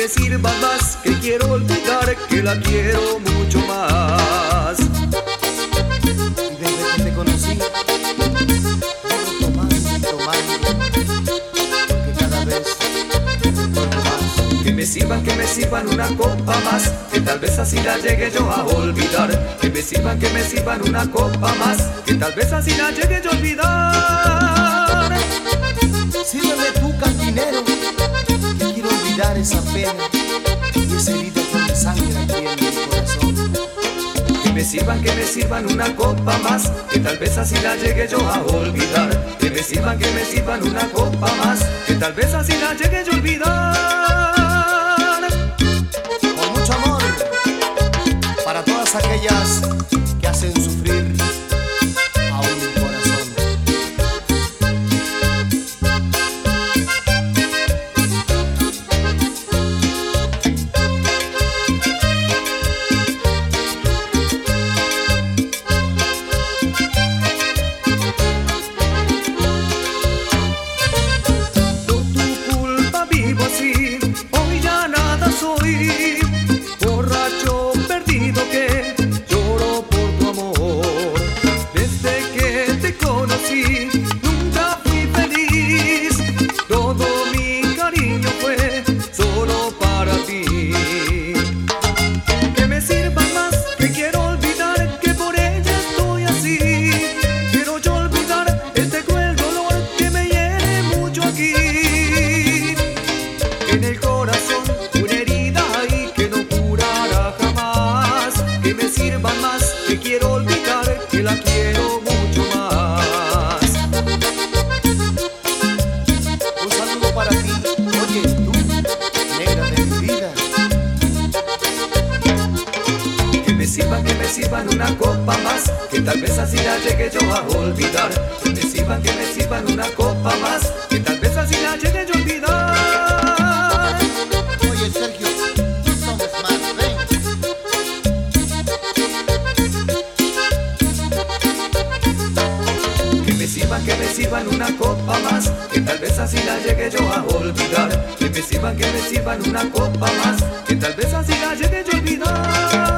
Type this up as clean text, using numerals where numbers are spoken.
sirva más, que quiero olvidar que la quiero mucho más. Y desde que te conocí, llevo tomando, porque cada vez te recuerdo más. Que me sirvan una copa más, que tal vez así la llegue yo a olvidar. Que me sirvan una copa más, que tal vez así la llegue yo a olvidar. Sírveme tú, cantinero, que quiero olvidar esa pena y esa herida con mi sangre aquí en mi corazón. Que me sirvan una copa más, que tal vez así la llegue yo a olvidar. Que me sirvan una copa más, que tal vez así la llegue yo a olvidar. Con mucho amor para todas aquellas que hacen sufrir a un corazón. Por tu culpa vivo así, hoy ya nada soy. Borracho perdido que lloro por tu amor. Desde que te conocí nunca fui feliz. Todo mi cariño fue solo para ti. Que me sirva más, que quiero olvidar que por ella estoy así. Quiero yo olvidar este cruel dolor que me hiere mucho aquí. En el corazón una herida y que no curará jamás. Que me sirva más, que quiero olvidar que la quiero mucho más. Un saludo para ti, oye tú, negra de mi vida. Que me sirvan una copa más, que tal vez así la llegue yo a olvidar. Que me sirvan una copa más, que tal vez así la llegue yo a olvidar. Oye Sergio, tú somos más, ven. Que me sirvan una copa más, que tal vez así la llegue yo a olvidar. Que me sirvan una copa más, que tal vez así la llegue yo a olvidar.